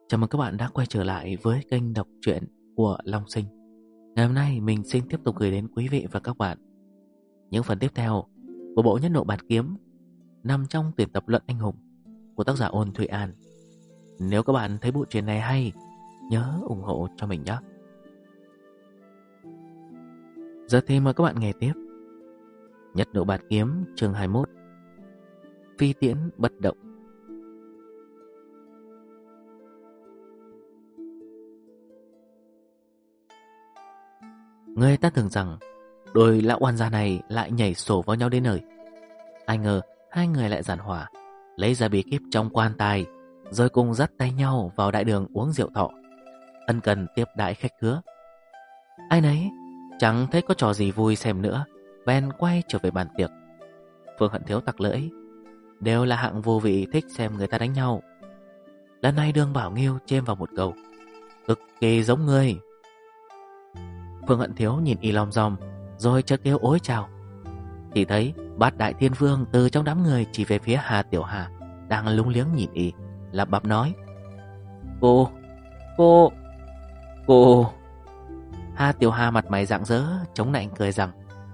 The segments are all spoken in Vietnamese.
Chào mừng các bạn đã quay trở lại với kênh đọc truyện của Long Sinh. Ngày hôm nay mình xin tiếp tục gửi đến quý vị và các bạn những phần tiếp theo của bộ Nhất Nộ Bạt Kiếm nằm trong tuyển tập Luận Anh Hùng của tác giả Ôn Thụy An. Nếu các bạn thấy bộ truyện này hay, nhớ ủng hộ cho mình nhé. Giờ thì mời các bạn nghe tiếp Nhất Nộ Bạt Kiếm chương 21, Phi Tiễn Bất Động. Người ta tưởng rằng đôi lão oan gia này lại nhảy sổ vào nhau đến nơi. Ai ngờ hai người lại giản hòa, lấy ra bí kíp trong quan tài, rồi cùng dắt tay nhau vào đại đường uống rượu thọ, ân cần tiếp đãi khách khứa. Ai nấy chẳng thấy có trò gì vui xem nữa, bèn quay trở về bàn tiệc. Phương Hận Thiếu tặc lưỡi, đều là hạng vô vị thích xem người ta đánh nhau. Lần này Đường Bảo Nghiêu chêm vào một câu: cực kỳ giống ngươi. Phương Hận Thiếu nhìn y lom rom, rồi chợt kêu ối chào. Chỉ thấy Bát Đại Thiên Vương từ trong đám người chỉ về phía Hà Tiểu Hà đang lúng liếng nhìn y, lẩm bẩm nói: Cô. Hà Tiểu Hà mặt mày rạng rỡ, chống nạnh cười rằng: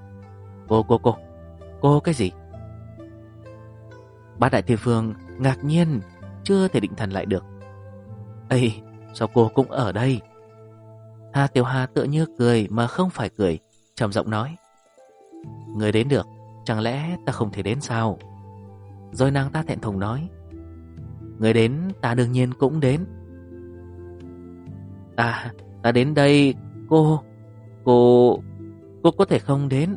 Cô cái gì? Bát Đại Thiên Vương ngạc nhiên, chưa thể định thần lại được. Ây, sao cô cũng ở đây? Hà Tiểu Hà tựa như cười mà không phải cười, trầm giọng nói: người đến được, chẳng lẽ ta không thể đến sao? Rồi nàng ta thẹn thùng nói: người đến ta đương nhiên cũng đến. Ta đến đây, cô có thể không đến.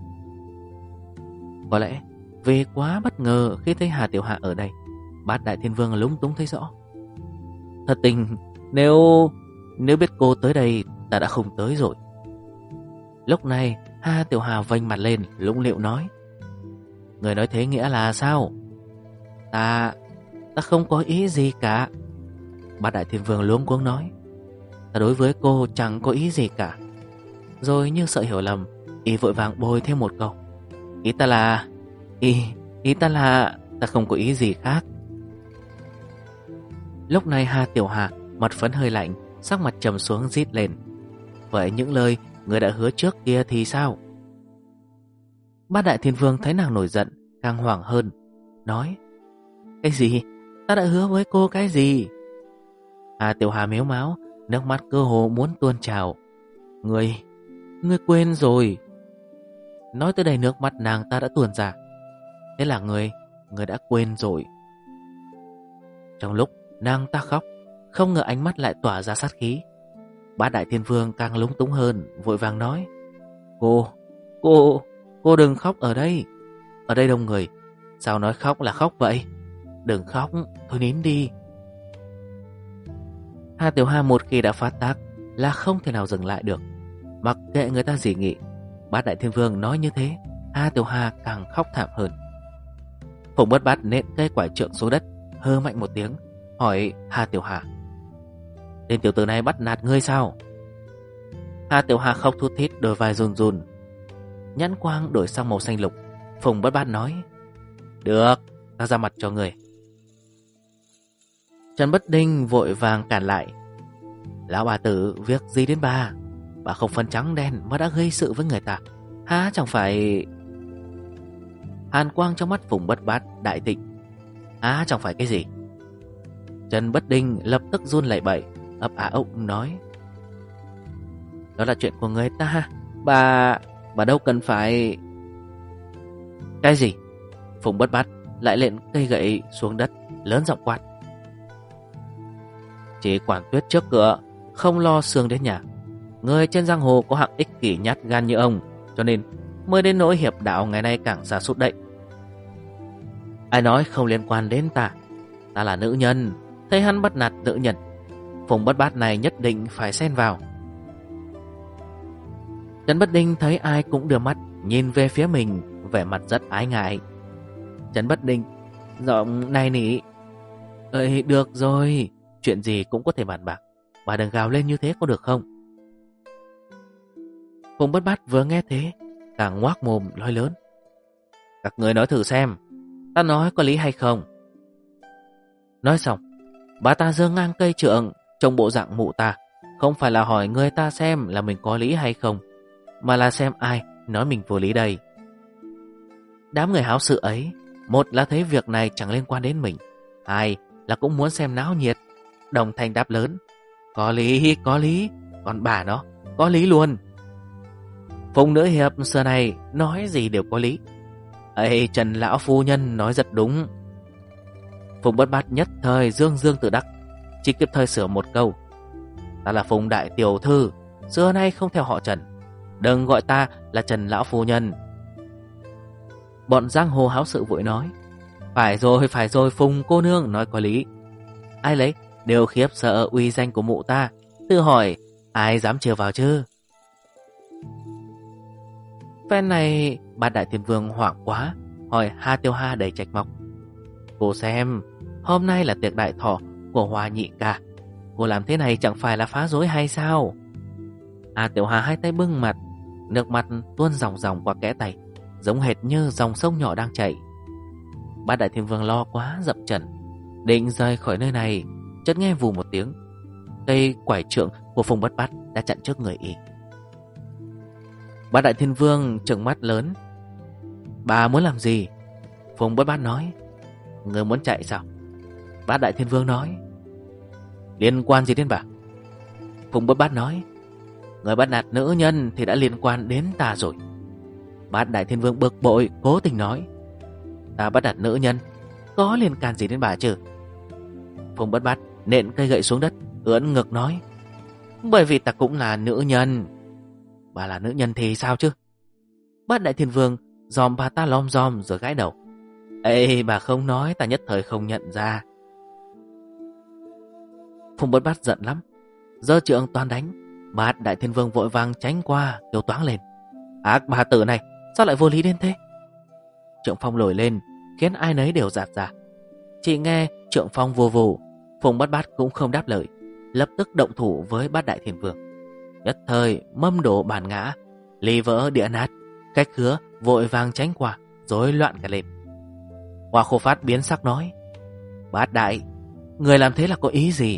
Có lẽ vì quá bất ngờ khi thấy Hà Tiểu Hà ở đây, Bát Đại Thiên Vương lúng túng thấy rõ. Thật tình, nếu biết cô tới đây, ta đã không tới rồi. Lúc này Hà Tiểu Hà vênh mặt lên, lũng lịu nói: người nói thế nghĩa là sao? Ta không có ý gì cả. Bát Đại Thiên Vương luống cuống nói: ta đối với cô chẳng có ý gì cả. Rồi như sợ hiểu lầm, y vội vàng bồi thêm một câu: ý ta là ta không có ý gì khác. Lúc này Hà Tiểu Hà mặt phấn hơi lạnh, sắc mặt trầm xuống rít lên: vậy những lời người đã hứa trước kia thì sao? Bát Đại Thiên Vương thấy nàng nổi giận, càng hoảng hơn, nói: cái gì? Ta đã hứa với cô cái gì? Hà Tiểu Hà mếu máo, nước mắt cơ hồ muốn tuôn trào. Ngươi quên rồi. Nói tới đây nước mắt nàng ta đã tuôn ra. Thế là ngươi đã quên rồi. Trong lúc nàng ta khóc, không ngờ ánh mắt lại tỏa ra sát khí. Bát Đại Thiên Vương càng lúng túng hơn, vội vàng nói: Cô đừng khóc ở đây. Ở đây đông người, sao nói khóc là khóc vậy? Đừng khóc, thôi nín đi. Hà Tiểu Hà một khi đã phát tác là không thể nào dừng lại được. Mặc kệ người ta gì nghị, Bát Đại Thiên Vương nói như thế, Hà Tiểu Hà càng khóc thảm hơn. Phùng Bất Bát nện cây quải trượng xuống đất, hơ mạnh một tiếng, hỏi Hà Tiểu Hà: tên tiểu tử này bắt nạt ngươi sao? Hà Tiểu Hà khóc thút thít, đôi vai run run, nhãn quang đổi sang màu xanh lục. Phùng Bất Bát nói: được, ta ra mặt cho người. Trần Bất Đinh vội vàng cản lại: lão bà tử, việc gì đến bà không phân trắng đen mà đã gây sự với người ta, há chẳng phải... Hàn quang trong mắt Phùng Bất Bát đại thịnh: há chẳng phải cái gì? Trần Bất Đinh lập tức run lẩy bẩy, ấp á ốc nói: đó là chuyện của người ta, bà đâu cần phải... Cái gì? Phùng Bất Bát lại lện cây gậy xuống đất, lớn giọng quát: chỉ quản tuyết trước cửa, không lo xương đến nhà. Người trên giang hồ có hạng ích kỷ nhát gan như ông, cho nên mới đến nỗi hiệp đạo ngày nay càng sa sút đậy. Ai nói không liên quan đến ta? Ta là nữ nhân, thấy hắn bắt nạt nữ nhân, Phùng Bất Bát này nhất định phải xen vào. Trần Bất Đinh thấy ai cũng đưa mắt nhìn về phía mình, vẻ mặt rất ái ngại. Trần Bất Đinh giọng này nỉ: ơi, được rồi, chuyện gì cũng có thể bàn bạc, bà đừng gào lên như thế có được không? Phùng Bất Bát vừa nghe thế, càng ngoác mồm nói lớn: các người nói thử xem, ta nói có lý hay không? Nói xong, Bà ta giơ ngang cây trượng, trong bộ dạng mụ ta, không phải là hỏi người ta xem là mình có lý hay không, mà là xem ai nói mình vô lý đây. Đám người háo sự ấy, một là thấy việc này chẳng liên quan đến mình, hai là cũng muốn xem náo nhiệt, đồng thanh đáp lớn: có lý, còn bà nó, có lý luôn. Phùng nữ hiệp xưa này nói gì đều có lý. Ấy, Trần lão phu nhân nói rất đúng. Phùng Bất Bát nhất thời dương dương tự đắc, chỉ kịp thời sửa một câu: ta là Phùng đại tiểu thư, xưa nay không theo họ Trần, đừng gọi ta là Trần lão phu nhân. Bọn giang hồ háo sự vội nói: phải rồi, Phùng cô nương nói có lý. Ai lấy đều khiếp sợ uy danh của mụ ta, tự hỏi ai dám trêu vào chứ. Phen này Bát Đại Thiên Vương hoảng quá, hỏi Ha Tiêu Ha đầy trách móc: cô xem, hôm nay là tiệc đại thọ của Hoa nhị ca, cô làm thế này chẳng phải là phá rối hay sao? Ha Tiêu Ha hai tay bưng mặt, nước mắt tuôn ròng ròng qua kẽ tay, giống hệt như dòng sông nhỏ đang chảy. Bát Đại Thiên Vương lo quá dậm chân, định rời khỏi nơi này, chợt nghe vù một tiếng, cây quải trượng của Phùng Bất Bát đã chặn trước người y. Bát Đại Thiên Vương trừng mắt lớn: bà muốn làm gì? Phùng Bất Bát nói: người muốn chạy sao? Bát Đại Thiên Vương nói: liên quan gì đến bà? Phùng Bất Bát nói: người bắt nạt nữ nhân thì đã liên quan đến ta rồi. Bát Đại Thiên Vương bực bội, cố tình nói: ta bắt nạt nữ nhân, có liên can gì đến bà chứ? Phùng Bất Bát nện cây gậy xuống đất, ưỡn ngực nói: bởi vì ta cũng là nữ nhân. Bà là nữ nhân thì sao chứ? Bát Đại Thiên Vương dòm bà ta lom dòm rồi gãi đầu: ê, bà không nói ta nhất thời không nhận ra. Phùng Bất Bát giận lắm, giơ trượng toan đánh. Bát Đại Thiên Vương vội vàng tránh qua, kêu toáng lên: ác bà tử này, sao lại vô lý đến thế? Trượng phong nổi lên, khiến ai nấy đều giạt ra. Chỉ nghe trượng phong vù vù, Phùng Bất Bát cũng không đáp lời, lập tức động thủ với Bát Đại Thiên Vương. Nhất thời mâm đổ bàn ngã, ly vỡ địa nát, khách khứa vội vàng tránh qua, rối loạn cả lên. Hoa Khô Phát biến sắc nói: Bát Đại, người làm thế là có ý gì?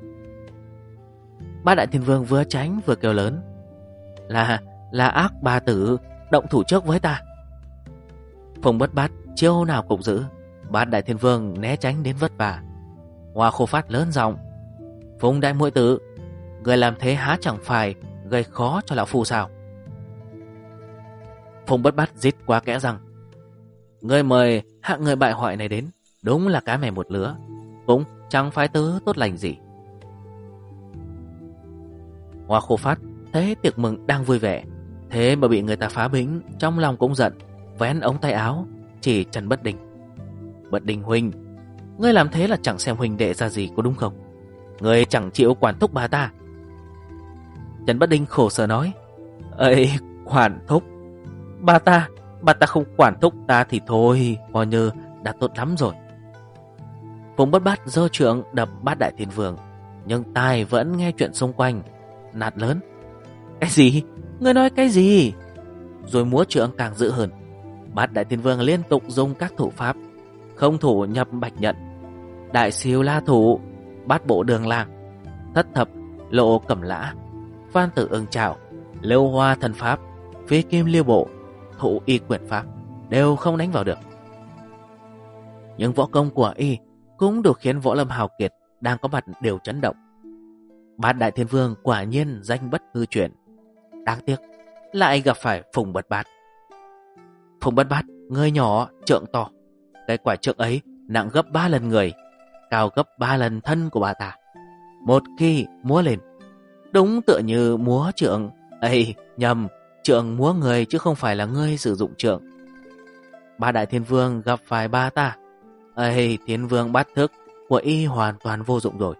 Bát Đại Thiên Vương vừa tránh vừa kêu lớn: là ác bà tử động thủ trước với ta. Phùng Bất Bát chiêu nào cũng giữ, Bát Đại Thiên Vương né tránh đến vất vả. Hoa Khô Phát lớn giọng: Phùng đại muội tử, người làm thế há chẳng phải gây khó cho lão phu sao? Phùng Bất Bát rít qua kẽ răng: người mời hạng người bại hoại này đến, đúng là cá mè một lứa, cũng chẳng phải tứ tốt lành gì. Hoa Khô Phát thấy tiệc mừng đang vui vẻ, thế mà bị người ta phá bĩnh, trong lòng cũng giận, vén ống tay áo chỉ Trần Bất Đình: Bất Đình huynh, ngươi làm thế là chẳng xem huynh đệ ra gì có đúng không? Ngươi chẳng chịu quản thúc bà ta. Trần Bất Đình khổ sở nói: ấy, quản thúc? Bà ta không quản thúc ta thì thôi, coi như đã tốt lắm rồi. Phùng Bất Bát giơ trượng đập Bát Đại Thiên Vương, nhưng tai vẫn nghe chuyện xung quanh, nạt lớn: Cái gì? Ngươi nói cái gì? Rồi múa trượng càng dữ hơn. Bát Đại Thiên Vương liên tục dùng các thủ pháp: không thủ nhập bạch nhận, đại siêu la thủ, bát bộ đường lang, thất thập lộ cẩm lã, phan tử ưng trảo, lưu hoa thần pháp, phi kim liêu bộ, thụ y quyển pháp, đều không đánh vào được. Nhưng võ công của y cũng đủ khiến võ lâm hào kiệt đang có mặt đều chấn động. Bát Đại Thiên Vương quả nhiên danh bất hư truyền. Đáng tiếc lại gặp phải Phùng Bất Bát. Phùng Bất Bát người nhỏ trượng to, cái quả trượng ấy nặng gấp 3 lần người, cao gấp 3 lần thân của bà ta. Một khi múa lên, đúng tựa như múa trượng. Ây, nhầm, trượng múa người chứ không phải là ngươi sử dụng trượng. Bát Đại Thiên Vương gặp phải bà ta. Ây, Thiên Vương bát thức của y hoàn toàn vô dụng rồi.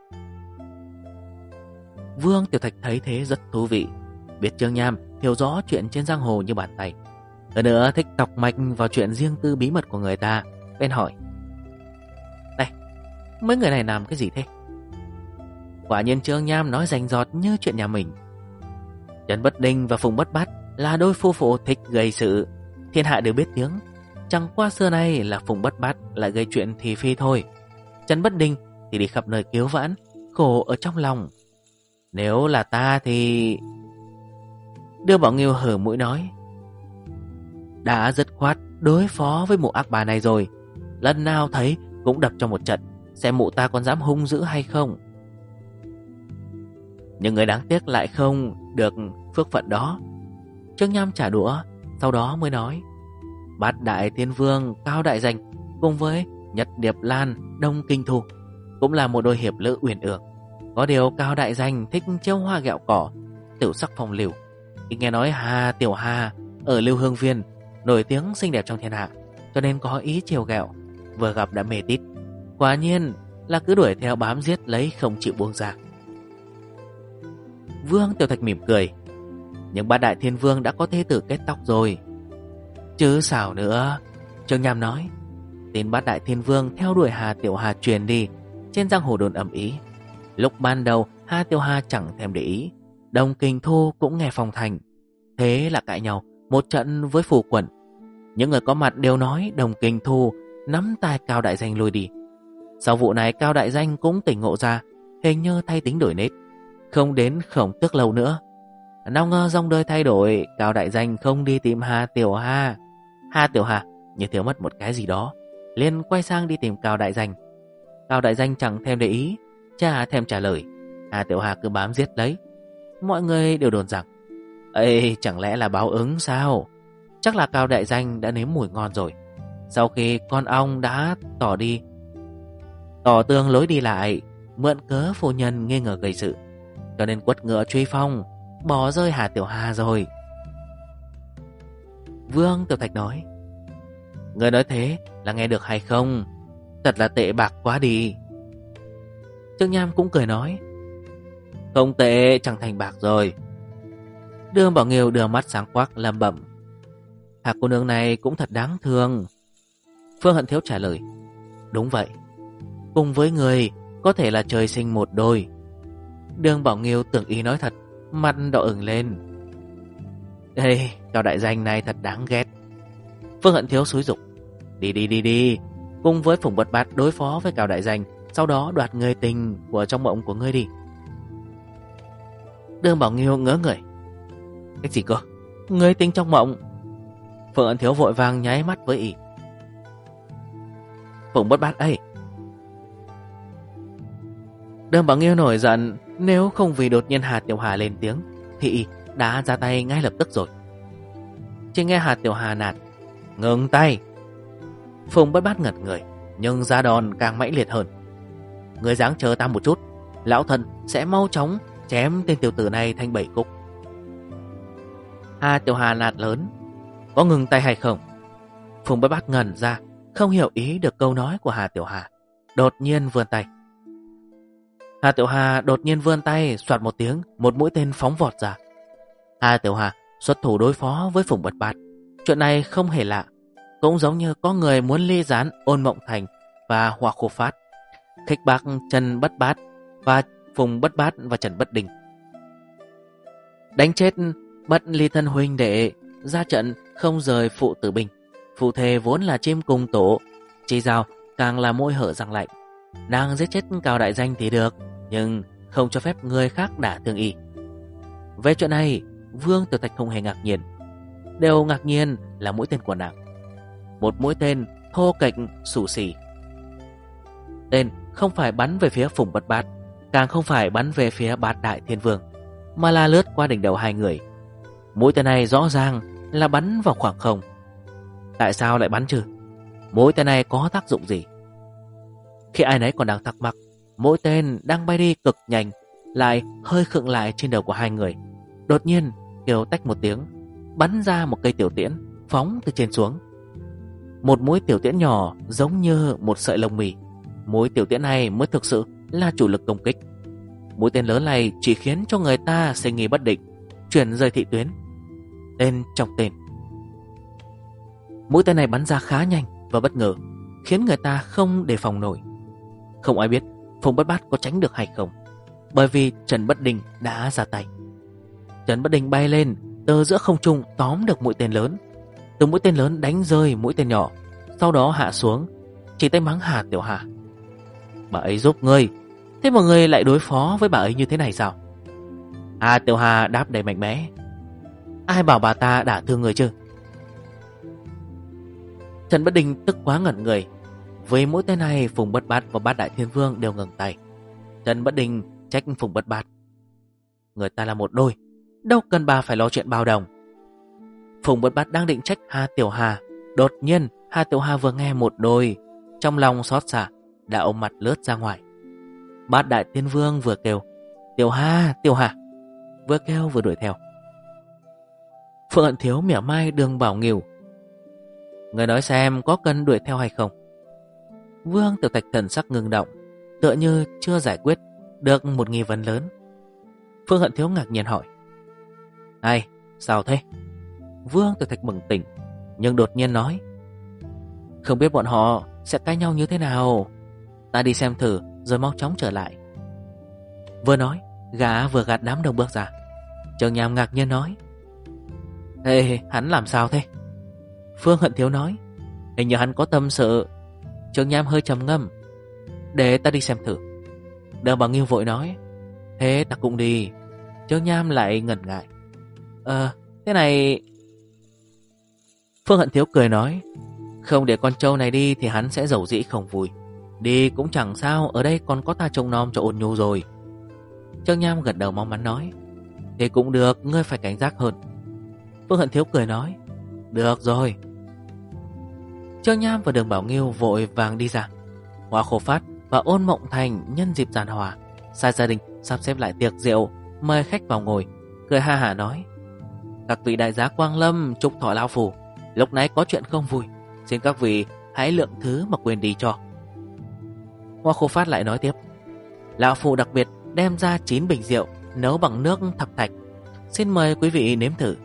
Vương Tiểu Thạch thấy thế rất thú vị, biết Trương Nham hiểu rõ chuyện trên giang hồ như bàn tay, hơn nữa thích tọc mạch vào chuyện riêng tư bí mật của người ta, bên hỏi: Này, mấy người này làm cái gì thế? Quả nhiên Trương Nham nói rành rọt như chuyện nhà mình. Trần Bất Đình và Phùng Bất Bát là đôi phu phụ thích gây sự, thiên hạ đều biết tiếng. Chẳng qua xưa nay là Phùng Bất Bát lại gây chuyện thì phi thôi. Trần Bất Đình thì đi khắp nơi cứu vãn, khổ ở trong lòng. Nếu là ta thì... Đưa Bảo Nghiêu hở mũi nói, đã dứt khoát đối phó với mụ ác bà này rồi, lần nào thấy cũng đập cho một trận, xem mụ ta còn dám hung dữ hay không. Nhưng người đáng tiếc lại không được phước phận đó. Trương Nham trả đũa, sau đó mới nói, Bát Đại Thiên Vương Cao Đại Danh cùng với Nhật Điệp Lan Đông Kinh Thu cũng là một đôi hiệp lữ uyển ương. Có điều Cao Đại Danh thích trêu hoa ghẹo cỏ, tiểu sắc phong lưu. Khi nghe nói Hà Tiểu Hà ở Lưu Hương Viên nổi tiếng xinh đẹp trong thiên hạ, cho nên có ý trêu ghẹo, vừa gặp đã mê tít. Quả nhiên là cứ đuổi theo bám giết lấy, không chịu buông ra. Vương Tiểu Thạch mỉm cười, nhưng Bát Đại Thiên Vương đã có thế tử kết tóc rồi. Chứ sao nữa, Trương Nham nói. Tin Bát Đại Thiên Vương theo đuổi Hà Tiểu Hà truyền đi, trên giang hồ đồn ầm ĩ. Lúc ban đầu Hà Tiểu Hà chẳng thèm để ý, Đông Kinh Thu cũng nghe phong thành. Thế là cãi nhau một trận với Phù Quẩn. Những người có mặt đều nói Đông Kinh Thu nắm tay Cao Đại Danh lùi đi. Sau vụ này Cao Đại Danh cũng tỉnh ngộ ra, hình như thay tính đổi nết, không đến Khổng Tước lâu nữa. Nào ngờ dòng đời thay đổi, Cao Đại Danh không đi tìm Hà Tiểu Hà. Hà Tiểu Hà như thiếu mất một cái gì đó, liền quay sang đi tìm Cao Đại Danh. Cao Đại Danh chẳng thèm để ý, chả thèm trả lời. Hà Tiểu Hà cứ bám giết lấy. Mọi người đều đồn rằng, ê, chẳng lẽ là báo ứng sao? Chắc là Cao Đại Danh đã nếm mùi ngon rồi. Sau khi con ong đã tỏ tương lối đi lại, mượn cớ phu nhân nghi ngờ gây sự, cho nên quất ngựa truy phong, bỏ rơi Hà Tiểu Hà rồi. Vương Tiểu Thạch nói, người nói thế là nghe được hay không? Thật là tệ bạc quá đi. Trương Nham cũng cười nói, không tệ, chẳng thành bạc rồi. Đường Bảo Nghiêu đưa mắt sáng quắc lẩm bẩm, Hà cô nương này cũng thật đáng thương. Phương Hận Thiếu trả lời, đúng vậy, cùng với người có thể là trời sinh một đôi. Đường Bảo Nghiêu tưởng ý nói thật, mặt đỏ ửng lên. Ê, Cao Đại Danh này thật đáng ghét. Phương Hận Thiếu xúi giục, đi, cùng với Phùng Bất Bát đối phó với Cao Đại Danh, sau đó đoạt người tình của trong mộng của ngươi đi. Đường Bảo Nghiêu ngỡ người, cái gì cơ? Người tình trong mộng? Phương Hận Thiếu vội vàng nháy mắt với ỷ. Phùng Bất Bát ấy. Đường Bảo Nghiêu nổi giận, nếu không vì đột nhiên Hà Tiểu Hà lên tiếng thì đã ra tay ngay lập tức rồi. Chỉ nghe Hà Tiểu Hà nạt, ngừng tay. Phùng Bất Bát ngẩn người, nhưng ra đòn càng mãnh liệt hơn. Người dáng chờ ta một chút, lão thần sẽ mau chóng chém tên tiểu tử này thành 7 khúc. Hà Tiểu Hà nạt lớn, có ngừng tay hay không? Phùng Bất Bát ngẩn ra, không hiểu ý được câu nói của Hà Tiểu Hà, đột nhiên vươn tay. Hà Tiểu Hà đột nhiên vươn tay, soạt một tiếng, một mũi tên phóng vọt ra. Hà Tiểu Hà xuất thủ đối phó với Phùng Bất Bát. Chuyện này không hề lạ, cũng giống như có người muốn ly gián Ôn Mộng Thành và Hoa Khô Phát, khích bác Trần Bất Bát và Phùng Bất Bát và Trần Bất Đình. Đánh chết Bất ly thân huynh đệ, ra trận không rời phụ tử binh. Phụ thề vốn là chim cùng tổ, chỉ dao càng là môi hở răng lạnh. Nàng giết chết Cao Đại Danh thì được, nhưng không cho phép người khác đả thương y. Về chuyện này, Vương Tiểu Thạch không hề ngạc nhiên. Đều ngạc nhiên là mũi tên của nàng. Một mũi tên thô kệch xù xì. Tên không phải bắn về phía Phùng Bất Bát, càng không phải bắn về phía Bát Đại Thiên Vương, mà là lướt qua đỉnh đầu hai người. Mũi tên này rõ ràng là bắn vào khoảng không. Tại sao lại bắn chứ? Mũi tên này có tác dụng gì? Khi ai nấy còn đang thắc mắc, mũi tên đang bay đi cực nhanh lại hơi khựng lại trên đầu của hai người. Đột nhiên kêu tách một tiếng, bắn ra một cây tiểu tiễn phóng từ trên xuống. Một mũi tiểu tiễn nhỏ giống như một sợi lông mì. Mũi tiểu tiễn này mới thực sự là chủ lực công kích. Mũi tên lớn này chỉ khiến cho người ta sinh nghi bất định, chuyển rời thị tuyến. Tên trong tên. Mũi tên này bắn ra khá nhanh và bất ngờ, khiến người ta không đề phòng nổi. Không ai biết Phùng Bất Bát có tránh được hay không, bởi vì Trần Bất Đình đã ra tay. Trần Bất Đình bay lên từ giữa không trung, tóm được mũi tên lớn. Từ mũi tên lớn đánh rơi mũi tên nhỏ, sau đó hạ xuống, chỉ tay mắng Hà Tiểu Hà. Bà ấy giúp ngươi, thế mà ngươi lại đối phó với bà ấy như thế này sao? Hà Tiểu Hà đáp đầy mạnh mẽ. Ai bảo bà ta đả thương người chứ? Trần Bất Đình tức quá ngẩn người. Với mỗi tên này, Phùng Bất Bát và Bát Đại Thiên Vương đều ngừng tay. Trần Bất Đình trách Phùng Bất Bát. Người ta là một đôi, đâu cần bà phải lo chuyện bao đồng. Phùng Bất Bát đang định trách Hà Tiểu Hà. Đột nhiên Hà Tiểu Hà vừa nghe một đôi, trong lòng xót xa, đã ôm mặt lướt ra ngoài. Bát Đại Thiên Vương vừa kêu Tiểu Hà, Tiểu Hà, vừa kêu vừa đuổi theo. Phượng Hận Thiếu mỉa mai Đường Bảo Nghiêu. Người nói xem có cần đuổi theo hay không? Vương Tiểu Thạch thần sắc ngưng động, tựa như chưa giải quyết được một nghi vấn lớn. Phương Hận Thiếu ngạc nhiên hỏi. Ai, sao thế? Vương Tiểu Thạch bừng tỉnh, nhưng đột nhiên nói. Không biết bọn họ sẽ cãi nhau như thế nào. Ta đi xem thử rồi mau chóng trở lại. Vừa nói, gã vừa gạt đám đông bước ra. Trường Nham ngạc nhiên nói. Ê, hắn làm sao thế? Phương Hận Thiếu nói. Hình như hắn có tâm sự. Trường Nham hơi trầm ngâm. Để ta đi xem thử. Đường Bảo Nghiêu vội nói. Thế ta cũng đi. Trường Nham lại ngần ngại. Thế này... Phương Hận Thiếu cười nói. Không để con trâu này đi thì hắn sẽ giàu dĩ không vui. Đi cũng chẳng sao, ở đây còn có ta trông nom cho Ôn Nhu rồi. Trường Nham gật đầu mong mắn nói. Thế cũng được, ngươi phải cảnh giác hơn. Phương Hận Thiếu cười nói. Được rồi. Trường Nham và Đường Bảo Nghiêu vội vàng đi ra. Hoa Khổ Phát và Ôn Mộng Thành nhân dịp giàn hòa, sai gia đình sắp xếp lại tiệc rượu, mời khách vào ngồi, cười ha hả nói. Các vị đại giá quang lâm, chúc thọ lão phù. Lúc nãy có chuyện không vui, xin các vị hãy lượng thứ mà quên đi cho. Hoa Khổ Phát lại nói tiếp. Lão phù đặc biệt đem ra 9 bình rượu nấu bằng nước thập thạch, xin mời quý vị nếm thử.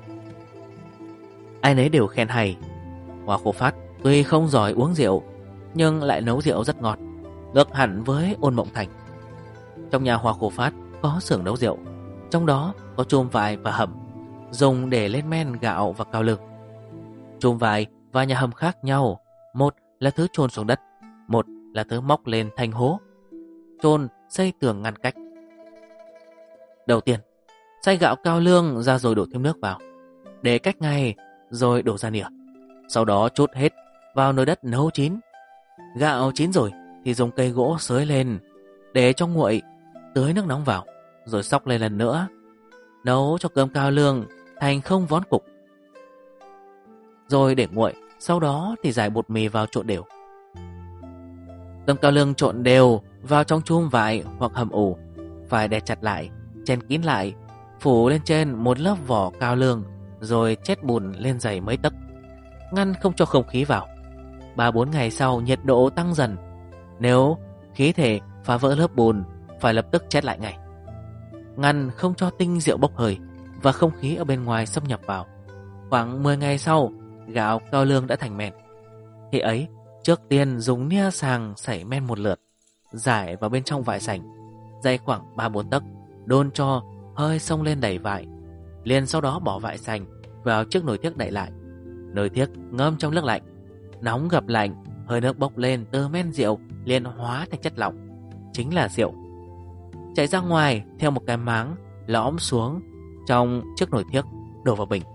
Ai nấy đều khen hay. Hoa Khổ Phát tuy không giỏi uống rượu, nhưng lại nấu rượu rất ngọt, ngược hẳn với Ôn Mộng Thành. Trong nhà Hoa Khổ Phát có xưởng nấu rượu, trong đó có chum vại và hầm, dùng để lên men gạo và cao lương. Chum vại và nhà hầm khác nhau, một là thứ chôn xuống đất, một là thứ móc lên thành hố, chôn xây tường ngăn cách. Đầu tiên, xay gạo cao lương ra rồi đổ thêm nước vào, để cách ngay rồi đổ ra nĩa. Sau đó trút hết vào nồi đất nấu chín. Gạo chín rồi thì dùng cây gỗ xới lên, để cho nguội, tưới nước nóng vào, rồi xóc lên lần nữa, nấu cho cơm cao lương thành không vón cục. Rồi để nguội, sau đó thì rải bột mì vào trộn đều. Cơm cao lương trộn đều vào trong chum vại hoặc hầm ủ, phải đè chặt lại, chèn kín lại, phủ lên trên một lớp vỏ cao lương, rồi chét bùn lên dày mấy tấc, ngăn không cho không khí vào. 3-4 ngày sau nhiệt độ tăng dần. Nếu khí thể phá vỡ lớp bùn, phải lập tức chét lại ngay, ngăn không cho tinh rượu bốc hơi và không khí ở bên ngoài xâm nhập vào. Khoảng 10 ngày sau, gạo cao lương đã thành men. Khi ấy, trước tiên dùng nia sàng sảy men một lượt, rải vào bên trong vại sành, dày khoảng 3-4 tấc, đôn cho hơi xông lên đầy vại. Liền sau đó bỏ vại sành vào chiếc nồi thiếc đậy lại. Nồi thiếc ngâm trong nước lạnh, nóng gặp lạnh, hơi nước bốc lên từ men rượu liền hóa thành chất lỏng, chính là rượu, chảy ra ngoài theo một cái máng lõm xuống trong chiếc nồi thiếc, đổ vào bình.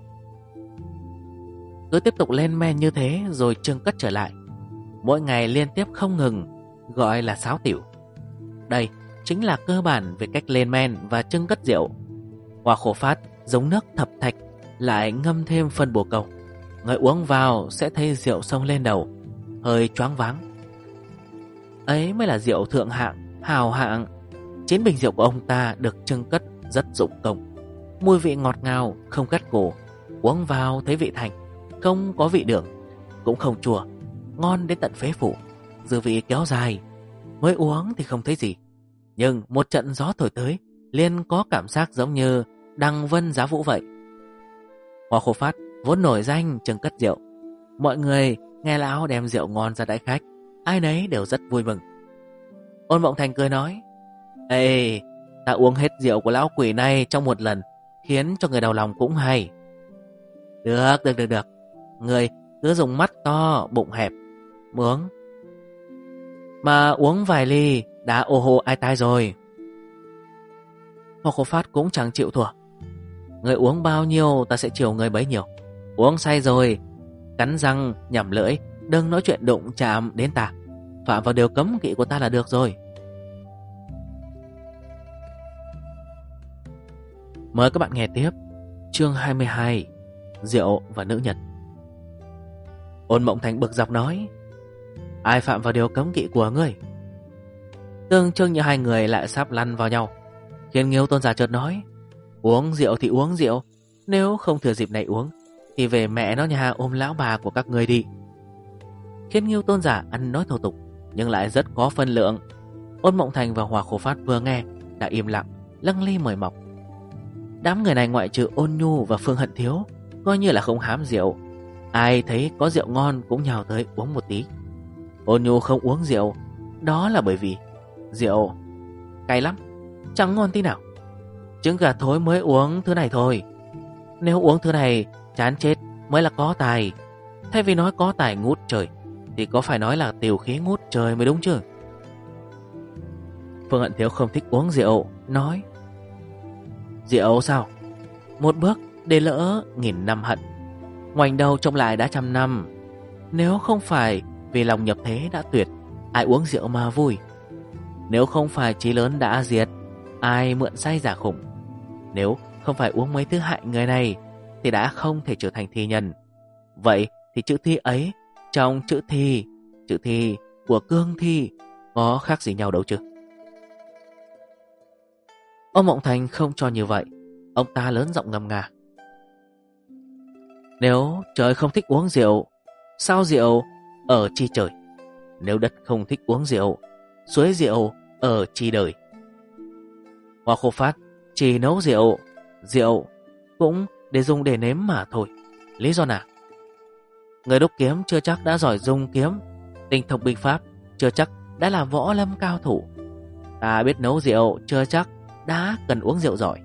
Cứ tiếp tục lên men như thế rồi chưng cất trở lại, mỗi ngày liên tiếp không ngừng, gọi là sáo tiểu. Đây chính là cơ bản về cách lên men và chưng cất rượu. Hoa Khổ Phát giống nước thập thạch, lại ngâm thêm phân bồ câu. Người uống vào sẽ thấy rượu xông lên đầu, hơi choáng váng. Ấy mới là rượu thượng hạng, hào hạng. 9 bình rượu của ông ta được chưng cất rất dụng công. Mùi vị ngọt ngào, không cắt cổ. Uống vào thấy vị thành, không có vị đường, cũng không chua, ngon đến tận phế phủ. Dư vị kéo dài. Mới uống thì không thấy gì, nhưng một trận gió thổi tới, liền có cảm giác giống như đăng vân giá vũ vậy. Hoa Khổ Phát vốn nổi danh chưng cất rượu. Mọi người nghe lão đem rượu ngon ra đãi khách, ai nấy đều rất vui mừng. Ôn Mộng Thành cười nói. Ê, ta uống hết rượu của lão quỷ này trong một lần, khiến cho người đau lòng cũng hay. Được. Người cứ dùng mắt to, bụng hẹp, uống. Mà uống vài ly đã ô hô ai tai rồi. Hoa Khô Phát cũng chẳng chịu thua. Người uống bao nhiêu ta sẽ chiều người bấy nhiêu. Uống say rồi, cắn răng nhằm lưỡi, đừng nói chuyện đụng chạm đến ta. Phạm vào điều cấm kỵ của ta là được rồi. Mời các bạn nghe tiếp chương 22, Rượu và nữ nhân. Ôn Mộng Thành bực dọc nói: ai phạm vào điều cấm kỵ của ngươi? Tương trưng như hai người lại sắp lăn vào nhau. Khiến Nghiêu Tôn giả chợt nói: uống rượu thì uống rượu, nếu không thừa dịp này uống thì về mẹ nó nhà ôm lão bà của các ngươi đi. Khiến Nghiêu Tôn giả ăn nói thô tục nhưng lại rất có phân lượng. Ôn Mộng Thành và Hoa Khô Phát vừa nghe đã im lặng, lâng ly mời mọc. Đám người này ngoại trừ Ôn Nhu và Phương Hận Thiếu coi như là không hám rượu. Ai thấy có rượu ngon cũng nhào tới uống một tí. Ôn Nhu không uống rượu, đó là bởi vì rượu cay lắm, chẳng ngon tí nào. Trứng gà thối mới uống thứ này thôi. Nếu uống thứ này chán chết mới là có tài. Thay vì nói có tài ngút trời thì có phải nói là tiểu khí ngút trời mới đúng chứ. Phương Hận Thiếu không thích uống rượu, nói: rượu sao? Một bước để lỡ nghìn năm hận, ngoảnh đầu trông lại đã trăm năm. Nếu không phải vì lòng nhập thế đã tuyệt, ai uống rượu mà vui. Nếu không phải chí lớn đã diệt, ai mượn say giả khủng. Nếu không phải uống mấy thứ hại người này thì đã không thể trở thành thi nhân. Vậy thì chữ thi ấy trong chữ thi của cương thi có khác gì nhau đâu chứ? Ông Mộng Thành không cho như vậy. Ông ta lớn giọng ngâm nga: nếu trời không thích uống rượu, sao rượu ở chi trời? Nếu đất không thích uống rượu, suối rượu ở chi đời? Hoa Khô Phát chỉ nấu rượu, rượu cũng để dùng để nếm mà thôi. Lý do nào? Người đúc kiếm chưa chắc đã giỏi dùng kiếm, tinh thông binh pháp chưa chắc đã là võ lâm cao thủ. Ta biết nấu rượu chưa chắc đã cần uống rượu giỏi.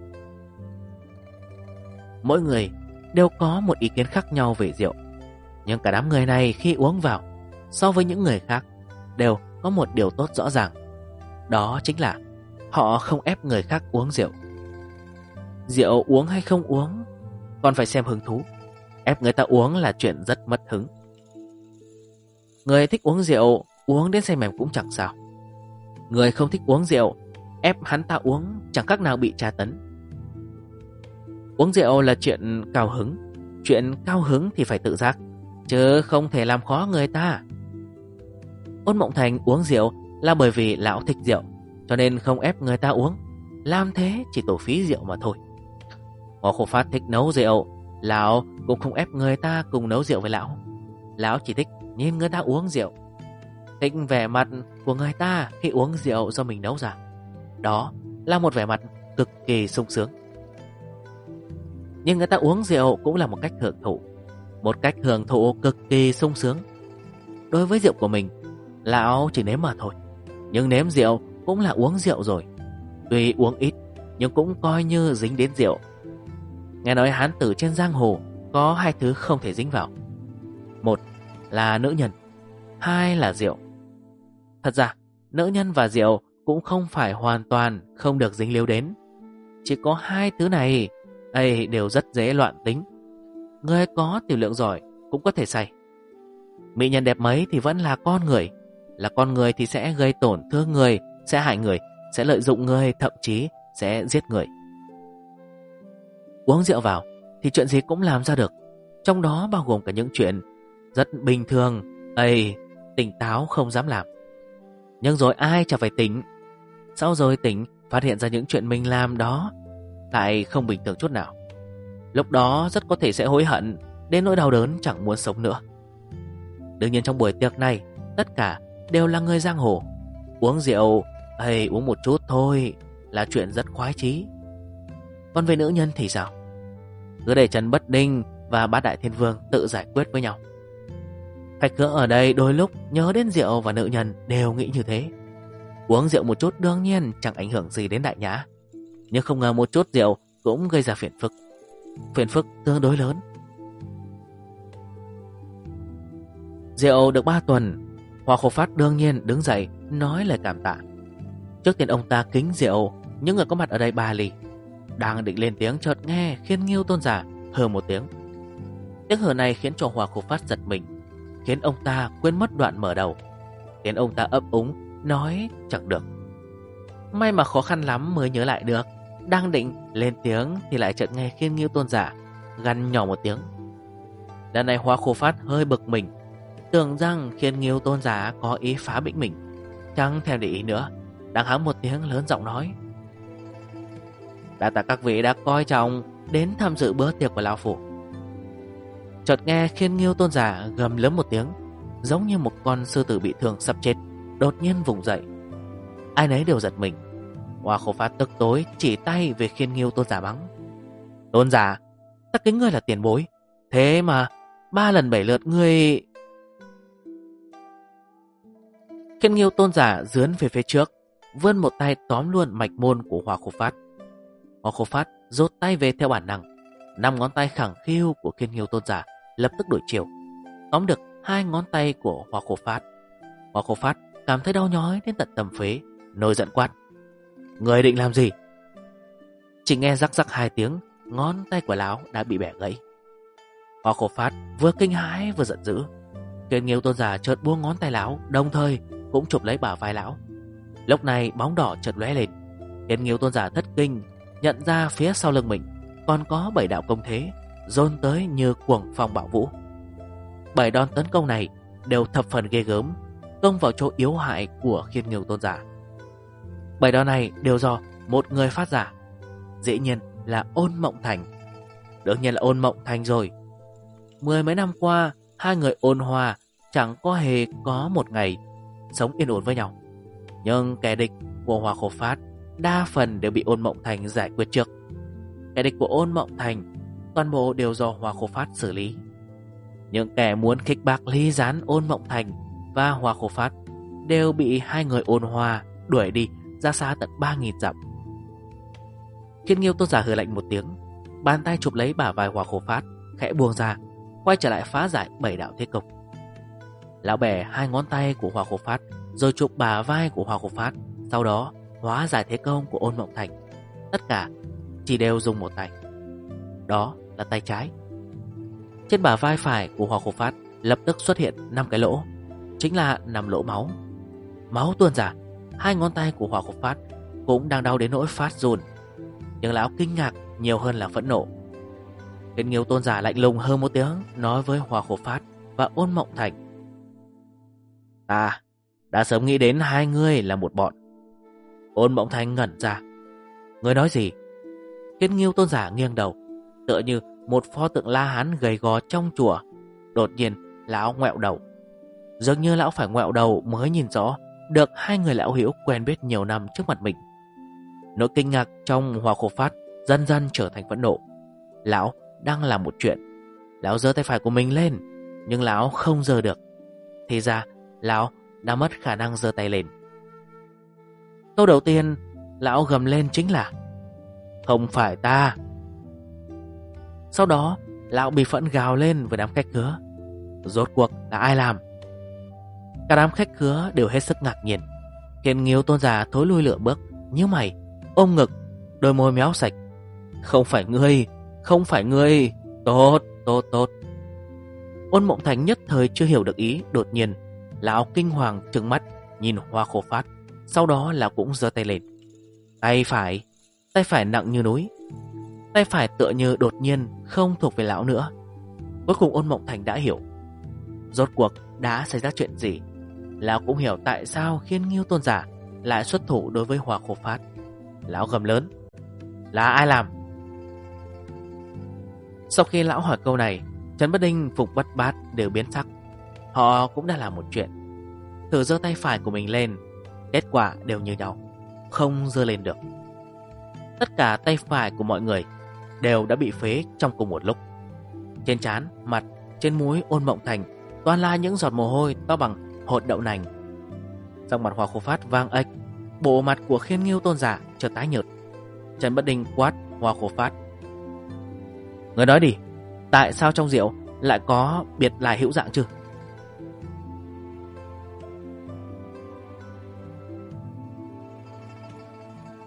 Mỗi người đều có một ý kiến khác nhau về rượu, nhưng cả đám người này khi uống vào so với những người khác đều có một điều tốt rõ ràng. Đó chính là họ không ép người khác uống rượu. Rượu uống hay không uống còn phải xem hứng thú. Ép người ta uống là chuyện rất mất hứng. Người thích uống rượu uống đến say mềm cũng chẳng sao. Người không thích uống rượu ép hắn ta uống chẳng khác nào bị tra tấn. Uống rượu là chuyện cao hứng. Chuyện cao hứng thì phải tự giác, chứ không thể làm khó người ta. Ôn Mộng Thành uống rượu là bởi vì lão thích rượu, cho nên không ép người ta uống. Làm thế chỉ tổ phí rượu mà thôi. Hoa Khô Phát thích nấu rượu, lão cũng không ép người ta cùng nấu rượu với lão. Lão chỉ thích nhìn người ta uống rượu, thích vẻ mặt của người ta khi uống rượu do mình nấu ra. Đó là một vẻ mặt cực kỳ sung sướng. Nhưng người ta uống rượu cũng là một cách hưởng thụ, một cách hưởng thụ cực kỳ sung sướng. Đối với rượu của mình, lão chỉ nếm mà thôi, nhưng nếm rượu cũng là uống rượu rồi. Tuy uống ít nhưng cũng coi như dính đến rượu. Nghe nói hán tử trên giang hồ có hai thứ không thể dính vào. Một là nữ nhân, hai là rượu. Thật ra nữ nhân và rượu cũng không phải hoàn toàn không được dính líu đến. Chỉ có hai thứ này ấy đều rất dễ loạn tính. Người có tiểu lượng giỏi cũng có thể say. Mỹ nhân đẹp mấy thì vẫn là con người. Là con người thì sẽ gây tổn thương người, sẽ hại người, sẽ lợi dụng người, thậm chí sẽ giết người. Uống rượu vào thì chuyện gì cũng làm ra được, trong đó bao gồm cả những chuyện rất bình thường tỉnh táo không dám làm. Nhưng rồi ai chả phải tỉnh. Sau rồi tỉnh phát hiện ra những chuyện mình làm đó lại không bình thường chút nào. Lúc đó rất có thể sẽ hối hận đến nỗi đau đớn chẳng muốn sống nữa. Đương nhiên trong buổi tiệc này tất cả đều là người giang hồ. Uống rượu uống một chút thôi là chuyện rất khoái chí. Còn về nữ nhân thì sao? Cứ để Trần Bất Đinh và Bát Đại Thiên Vương tự giải quyết với nhau. Khách khứa ở đây đôi lúc nhớ đến rượu và nữ nhân đều nghĩ như thế. Uống rượu một chút đương nhiên chẳng ảnh hưởng gì đến đại nhã, nhưng không ngờ một chút rượu cũng gây ra phiền phức. Phiền phức tương đối lớn. Rượu được 3 tuần Hoa Khô Phát đương nhiên đứng dậy nói lời cảm tạ. Trước tiên ông ta kính rượu những người có mặt ở đây 3 ly. Đang định lên tiếng chợt nghe Khiên Nghiêu tôn giả hừ một tiếng. Tiếng hừ này khiến cho Hoa Khô Phát giật mình, khiến ông ta quên mất đoạn mở đầu, khiến ông ta ấp úng nói chẳng được. May mà khó khăn lắm mới nhớ lại được. Đang định lên tiếng thì lại chợt nghe Khiên Nghiêu tôn giả gằn nhỏ một tiếng. Lần này Hoa Khô Phát hơi bực mình, tưởng rằng Khiên Nghiêu tôn giả có ý phá bĩnh mình, chẳng thèm để ý nữa, đang hắng một tiếng lớn giọng nói: đa tạ các vị đã coi trọng đến tham dự bữa tiệc của lão phủ. Chợt nghe Khiên Nghiêu tôn giả gầm lớn một tiếng, giống như một con sư tử bị thương sắp chết, đột nhiên vùng dậy. Ai nấy đều giật mình. Hoa Khô Phát tức tối chỉ tay về Khiên Nghiêu tôn giả mắng: tôn giả, ta kính ngươi là tiền bối, thế mà 3 lần 7 lượt ngươi... Khiên Nghiêu tôn giả dướn về phía trước, vươn một tay tóm luôn mạch môn của Hoa Khô Phát. Hoa Khô Phát rút tay về theo bản năng. 5 ngón tay khẳng khiu của Khiên Nghiêu tôn giả lập tức đổi chiều, tóm được 2 ngón tay của Hoa Khô Phát. Hoa Khô Phát cảm thấy đau nhói đến tận tầm phế, nổi giận quát: người định làm gì? Chỉ nghe rắc rắc 2 tiếng, ngón tay của lão đã bị bẻ gãy. Hoa Khô Phát vừa kinh hãi vừa giận dữ. Khiên Nghiêu tôn giả chợt buông ngón tay lão, đồng thời cũng chụp lấy bả vai lão. Lúc này bóng đỏ chợt lóe lên. Khiên Nghiêu tôn giả thất kinh, nhận ra phía sau lưng mình còn có 7 đạo công thế dồn tới như cuồng phong bão vũ. 7 đòn tấn công này đều thập phần ghê gớm, công vào chỗ yếu hại của Khiên Nghiêu tôn giả. 7 đòn này đều do một người phát ra, dĩ nhiên là Ôn Mộng Thành. Đương nhiên là Ôn Mộng Thành rồi. 10 mấy năm qua, hai người ôn hòa chẳng có hề có một ngày sống yên ổn với nhau. Nhưng kẻ địch của Hoa Khô Phát đa phần đều bị Ôn Mộng Thành giải quyết trước. Kẻ địch của Ôn Mộng Thành toàn bộ đều do Hoa Khô Phát xử lý. Những kẻ muốn khích bác ly gián Ôn Mộng Thành và Hoa Khô Phát đều bị hai người ôn hòa đuổi đi ra xa tận 3.000 dặm. Khiên Nghiêu tôn giả hừ lạnh một tiếng, bàn tay chụp lấy bả vai Hoa Khô Phát, khẽ buông ra, quay trở lại phá giải 7 đạo thế công. Lão bẻ 2 ngón tay của Hoa Khô Phát, rồi chụp bả vai của Hoa Khô Phát, sau đó hóa giải thế công của Ôn Mộng Thành. Tất cả chỉ đều dùng một tay, đó là tay trái. Trên bả vai phải của Hoa Khô Phát lập tức xuất hiện 5 cái lỗ, chính là 5 lỗ máu. Máu tuôn ra, 2 ngón tay của Hoa Khô Phát cũng đang đau đến nỗi phát run. Nhưng lão kinh ngạc nhiều hơn là phẫn nộ. Khiên Nghiêu tôn giả lạnh lùng hơn một tiếng, nói với Hoa Khô Phát và Ôn Mộng Thành: ta đã sớm nghĩ đến hai ngươi là một bọn. Ôn Mộng Thành ngẩn ra: ngươi nói gì? Khiên Nghiêu tôn giả nghiêng đầu, tựa như một pho tượng La Hán gầy gò trong chùa. Đột nhiên lão ngoẹo đầu, dường như lão phải ngoẹo đầu mới nhìn rõ được hai người lão hữu quen biết nhiều năm trước mặt mình. Nỗi kinh ngạc trong Hoa Khô Phát dần dần trở thành phẫn nộ. Lão đang làm một chuyện. Lão giơ tay phải của mình lên, nhưng lão không giơ được. Thì ra lão đã mất khả năng giơ tay lên. Câu đầu tiên lão gầm lên chính là: không phải ta. Sau đó lão bị phẫn gào lên với đám khách khứa: rốt cuộc là ai làm? Cả đám khách khứa đều hết sức ngạc nhiên. Khiên Nghiêu tôn giả thối lui lựa bước, nhíu mày, ôm ngực, đôi môi méo sạch: không phải ngươi, không phải ngươi. Tốt, tốt, tốt. Ôn Mộng Thành nhất thời chưa hiểu được ý. Đột nhiên lão kinh hoàng trừng mắt nhìn Hoa Khô Phát, sau đó lão cũng giơ tay lên. Tay phải nặng như núi. Tay phải tựa như đột nhiên không thuộc về lão nữa. Cuối cùng Ôn Mộng Thành đã hiểu rốt cuộc đã xảy ra chuyện gì. Lão cũng hiểu tại sao Khiên Nghiêu tôn giả lại xuất thủ đối với Hoa Khô Phát. Lão gầm lớn: là ai làm? Sau khi lão hỏi câu này, Trấn Bất Đinh, Phục Bất Bát đều biến sắc. Họ cũng đã làm một chuyện, thử giơ tay phải của mình lên, kết quả đều như nhau, không giơ lên được. Tất cả tay phải của mọi người đều đã bị phế trong cùng một lúc. Trên trán, mặt, trên mũi Ôn Mộng Thành toàn là những giọt mồ hôi to bằng hột đậu nành. Trong mặt Hoa Khô Phát vàng ếch, bộ mặt của Khiên Nghiêu tôn giả chợt tái nhợt. Trấn Bất Đinh quát Hoa Khô Phát: người nói đi, tại sao trong rượu lại có biệt lai hữu dạng chứ?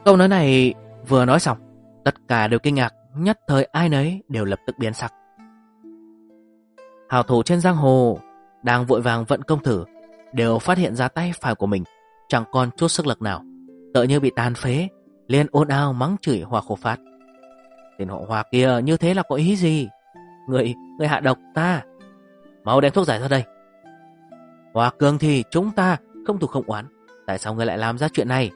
Câu nói này vừa nói xong, tất cả đều kinh ngạc, nhất thời ai nấy đều lập tức biến sắc. Hào thủ trên giang hồ đang vội vàng vận công thử, đều phát hiện ra tay phải của mình chẳng còn chút sức lực nào, tựa như bị tàn phế, liền ồn ào mắng chửi Hoa Khổ Phát. Tên họ Hoa kia như thế là có ý gì? Người hạ độc ta, mau đem thuốc giải ra đây. Hoa Cương thì chúng ta không thù không oán, tại sao ngươi lại làm ra chuyện này?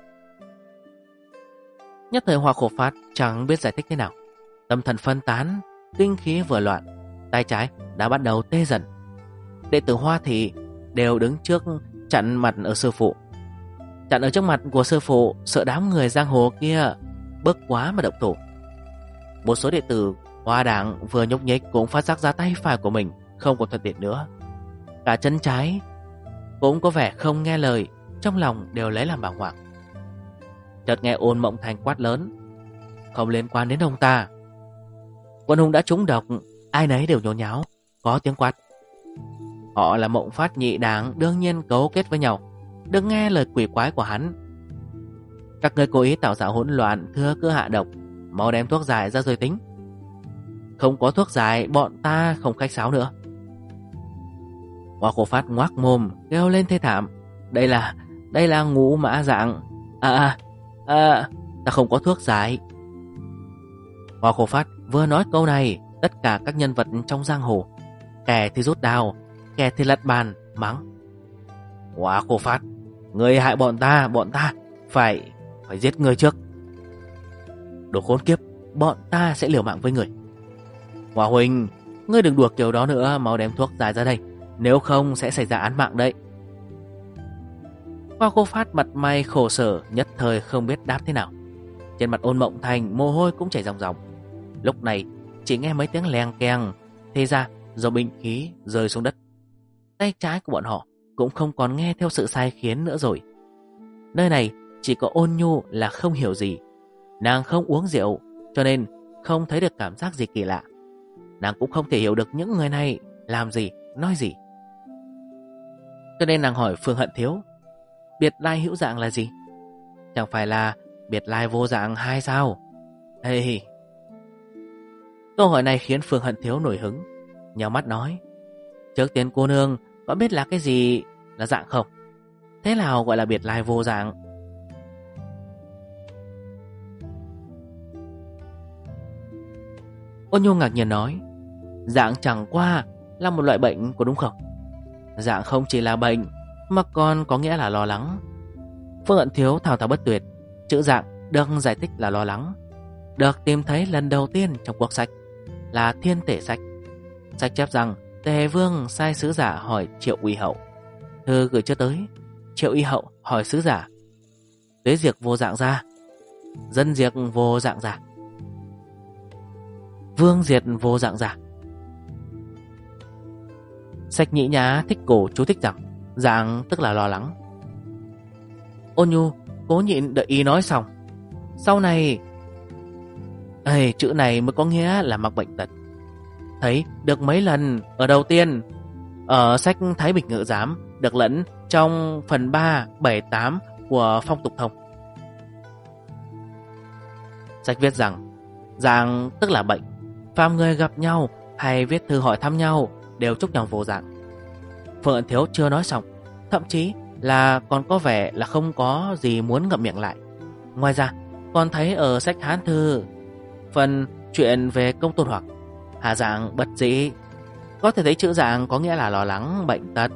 Nhất thời Hoa Khổ Phát chẳng biết giải thích thế nào, tâm thần phân tán, kinh khí vừa loạn, tay trái đã bắt đầu tê dần. Đệ tử Hoa Thị đều đứng trước chặn mặt ở sư phụ. Chặn ở trước mặt của sư phụ, sợ đám người giang hồ kia bức quá mà động thủ. Một số đệ tử Hoa Đảng vừa nhúc nhích cũng phát giác ra tay phải của mình không còn thuận tiện nữa. Cả chân trái cũng có vẻ không nghe lời, trong lòng đều lấy làm bàng hoàng. Chợt nghe Ôn Mộng Thành quát lớn: không liên quan đến ông ta. Quân hùng đã trúng độc, ai nấy đều nhốn nháo, có tiếng quát. Họ là Mộng Phát nhị đảng, đương nhiên cấu kết với nhau, đừng nghe lời quỷ quái của hắn. Các ngươi cố ý tạo ra hỗn loạn, thưa cứ hạ độc, mau đem thuốc giải ra rồi tính. Không có thuốc giải, bọn ta không khách sáo nữa. Hoa Khổ Phát ngoác mồm kêu lên thê thảm: đây là Ngũ Mã Dạng. Ta không có thuốc giải. Hoa Khổ Phát vừa nói câu này, tất cả các nhân vật trong giang hồ, kẻ thì rút đao, kẻ thì lật bàn mắng: Hoa Khổ Phát, người hại bọn ta phải giết người trước. Đồ khốn kiếp, bọn ta sẽ liều mạng với người. Hoa huynh, ngươi đừng đùa kiểu đó nữa, mau đem thuốc giải ra đây, nếu không sẽ xảy ra án mạng đấy. Hoa Khổ Phát mặt mày khổ sở, nhất thời không biết đáp thế nào. Trên mặt Ôn Mộng Thành mồ hôi cũng chảy ròng ròng. Lúc này chỉ nghe mấy tiếng leng keng, thế ra do binh khí rơi xuống đất. Tay trái của bọn họ cũng không còn nghe theo sự sai khiến nữa rồi. Nơi này chỉ có Ôn Nhu là không hiểu gì. Nàng không uống rượu, cho nên không thấy được cảm giác gì kỳ lạ. Nàng cũng không thể hiểu được những người này làm gì, nói gì. Cho nên nàng hỏi Phương Hận Thiếu: biệt lai hữu dạng là gì? Chẳng phải là biệt lai vô dạng hay sao? Hey. Câu hỏi này khiến Phương Hận Thiếu nổi hứng, nhào mắt nói: trước tiên cô nương có biết là cái gì là dạng không? Thế nào gọi là biệt lai vô dạng? Ôn Nhu ngạc nhiên nói: dạng chẳng qua là một loại bệnh, có đúng không? Dạng không chỉ là bệnh mà còn có nghĩa là lo lắng. Phương Hận Thiếu thao thao bất tuyệt. Chữ dạng được giải thích là lo lắng, được tìm thấy lần đầu tiên trong quốc sách là Thiên Tể Sách. Sách chép rằng Tề Vương sai sứ giả hỏi Triệu Uy Hậu. Thư gửi chưa tới, Triệu Uy Hậu hỏi sứ giả: tuế diệt vô dạng ra, dân diệt vô dạng ra, vương diệt vô dạng ra. Sách Nhĩ Nhã Thích Cổ chú thích rằng dạng tức là lo lắng. Ôn Nhu cố nhịn đợi y nói xong. Sau này chữ này mới có nghĩa là mắc bệnh tật. Thấy được mấy lần ở đầu tiên ở sách Thái Bình Ngự Giám, được lẫn trong phần 3, 7, 8 của Phong Tục Thông. Sách viết rằng dạng tức là bệnh, phàm người gặp nhau hay viết thư hỏi thăm nhau đều chúc nhau vô dạng. Phương Hận Thiếu chưa nói xong, thậm chí là còn có vẻ là không có gì muốn ngậm miệng lại. Ngoài ra còn thấy ở sách Hán Thư, phần chuyện về Công Tôn Hoặc, hạ dạng bất dĩ, có thể thấy chữ dạng có nghĩa là lo lắng, bệnh tật.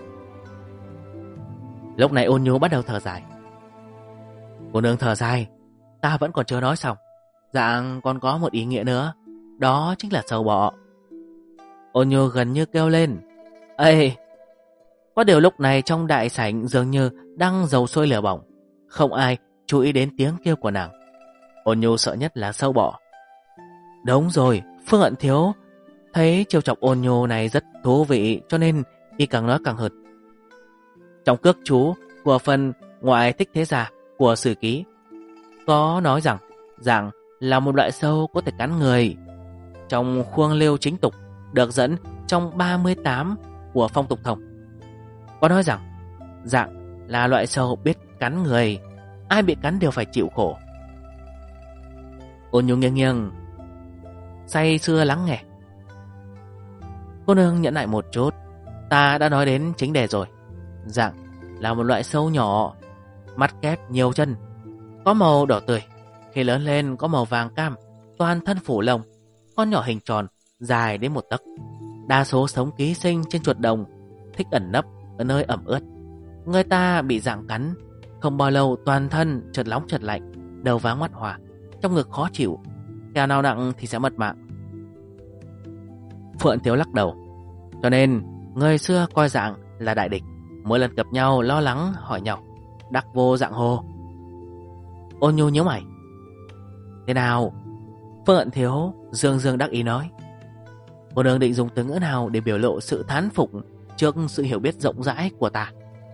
Lúc này Ôn Nhu bắt đầu thở dài: cô nương thở dài, ta vẫn còn chưa nói xong. Dạng còn có một ý nghĩa nữa, đó chính là sâu bọ. Ôn Nhu gần như kêu lên: ê! Có điều lúc này trong đại sảnh dường như đang dầu sôi lửa bỏng, không ai chú ý đến tiếng kêu của nàng. Ôn Nhu sợ nhất là sâu bọ. Đúng rồi, Phương Hận Thiếu thấy trêu chọc Ôn Nhu này rất thú vị, cho nên y càng nói càng hượt. Trong cước chú của phần ngoại thích thế giả của sử ký có nói rằng dạng là một loại sâu có thể cắn người. Trong khuôn liêu chính tục được dẫn trong 38 của Phong Tục Thông có nói rằng dạng là loại sâu biết cắn người. ai bị cắn đều phải chịu khổ. Ôn Nhu nghiêng nghiêng say sưa lắng nghe. Cô nương nhẫn lại một chút, ta đã nói đến chính đề rồi. Dạng là một loại sâu nhỏ, mắt kép nhiều chân, có màu đỏ tươi. Khi lớn lên có màu vàng cam, toàn thân phủ lông, con nhỏ hình tròn, dài đến 1 tấc. Đa số sống ký sinh trên chuột đồng, thích ẩn nấp ở nơi ẩm ướt. Người ta bị dạng cắn, không bao lâu toàn thân chợt nóng chợt lạnh, đầu váng mắt hoa, trong ngực khó chịu, kẻo nào nặng thì sẽ mất mạng. Phượng Thiếu lắc đầu. Cho nên người xưa coi dạng là đại địch, mỗi lần gặp nhau lo lắng hỏi nhau, đắc vô dạng hồ. Ôn Nhu nhớ mày. Thế nào? Phượng Thiếu dương dương đắc ý nói. Cô nương định dùng từ ngữ nào để biểu lộ sự thán phục trước sự hiểu biết rộng rãi của ta?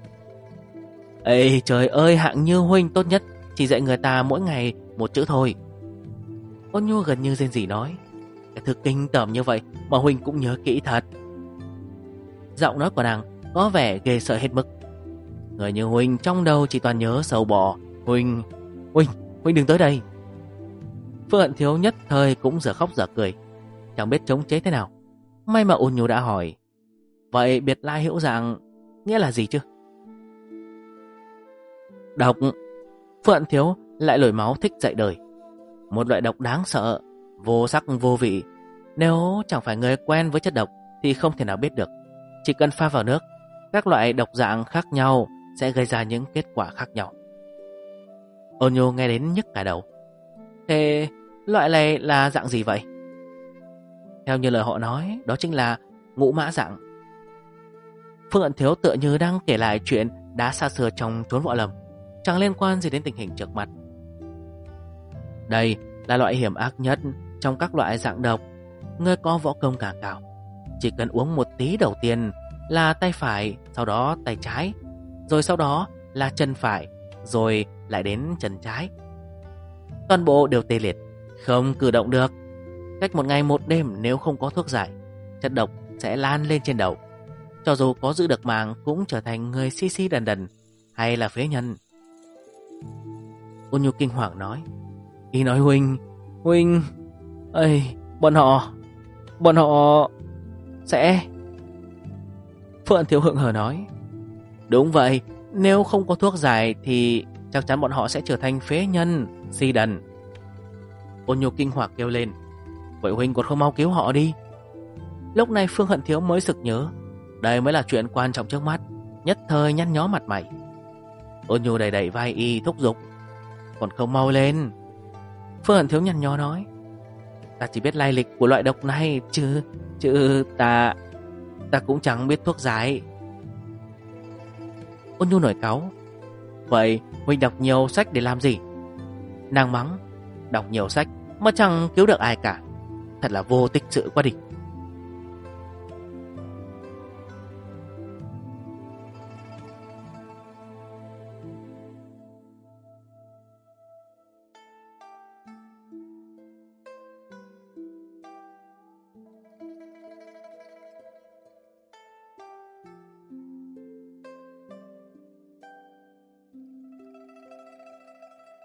Ê trời ơi, hạng Như huynh tốt nhất chỉ dạy người ta mỗi ngày một chữ thôi. Ôn Nhu gần như rên rỉ nói. Cái thứ kinh tởm như vậy mà huynh cũng nhớ kỹ thật. Giọng nói của nàng có vẻ ghê sợ hết mức. Người như huynh trong đầu chỉ toàn nhớ sâu bò. Huynh đừng tới đây. Phượng Thiếu nhất thời cũng giờ khóc giờ cười, chẳng biết chống chế thế nào. May mà Ôn Nhu đã hỏi. Vậy biệt lai hữu dạng nghĩa là gì chứ? Độc. Phượng Thiếu lại nổi máu thích dạy đời. Một loại độc đáng sợ, vô sắc vô vị. Nếu chẳng phải người quen với chất độc thì không thể nào biết được. Chỉ cần pha vào nước, các loại độc dạng khác nhau sẽ gây ra những kết quả khác nhau. Ôn Nhu nghe đến nhức cả đầu. Thế loại này là dạng gì vậy? Theo như lời họ nói, đó chính là ngũ mã dạng. Phượng Thiếu tựa như đang kể lại chuyện đã xa xưa trong chốn võ lâm, chẳng liên quan gì đến tình hình trước mặt. Đây là loại hiểm ác nhất trong các loại dạng độc. Người có võ công càng cao, chỉ cần uống một tí đầu tiên là tay phải, sau đó tay trái, rồi sau đó là chân phải, rồi lại đến chân trái. Toàn bộ đều tê liệt, không cử động được. Cách 1 ngày 1 đêm nếu không có thuốc giải, chất độc sẽ lan lên trên đầu. Cho dù có giữ được mạng cũng trở thành người si si đần đần hay là phế nhân. Ôn Nhu kinh hoàng nói. Ý nói huynh ơi, bọn họ sẽ... Phượng Thiếu hững hờ nói. Đúng vậy, nếu không có thuốc giải thì chắc chắn bọn họ sẽ trở thành phế nhân, si đần. Ôn Nhu kinh hoàng kêu lên. Vậy huynh còn không mau cứu họ đi. Lúc này Phương Hận Thiếu mới sực nhớ đây mới là chuyện quan trọng trước mắt, nhất thời nhăn nhó mặt mày. Ôn Nhu đẩy đẩy vai y thúc giục. Còn không mau lên. Phương Hận Thiếu nhăn nhó nói. Ta chỉ biết lai lịch của loại độc này chứ ta cũng chẳng biết thuốc giải. Ôn Nhu nổi cáu. Vậy huynh đọc nhiều sách để làm gì? Nàng mắng. Đọc nhiều sách mà chẳng cứu được ai cả, thật là vô tích sự quá đi.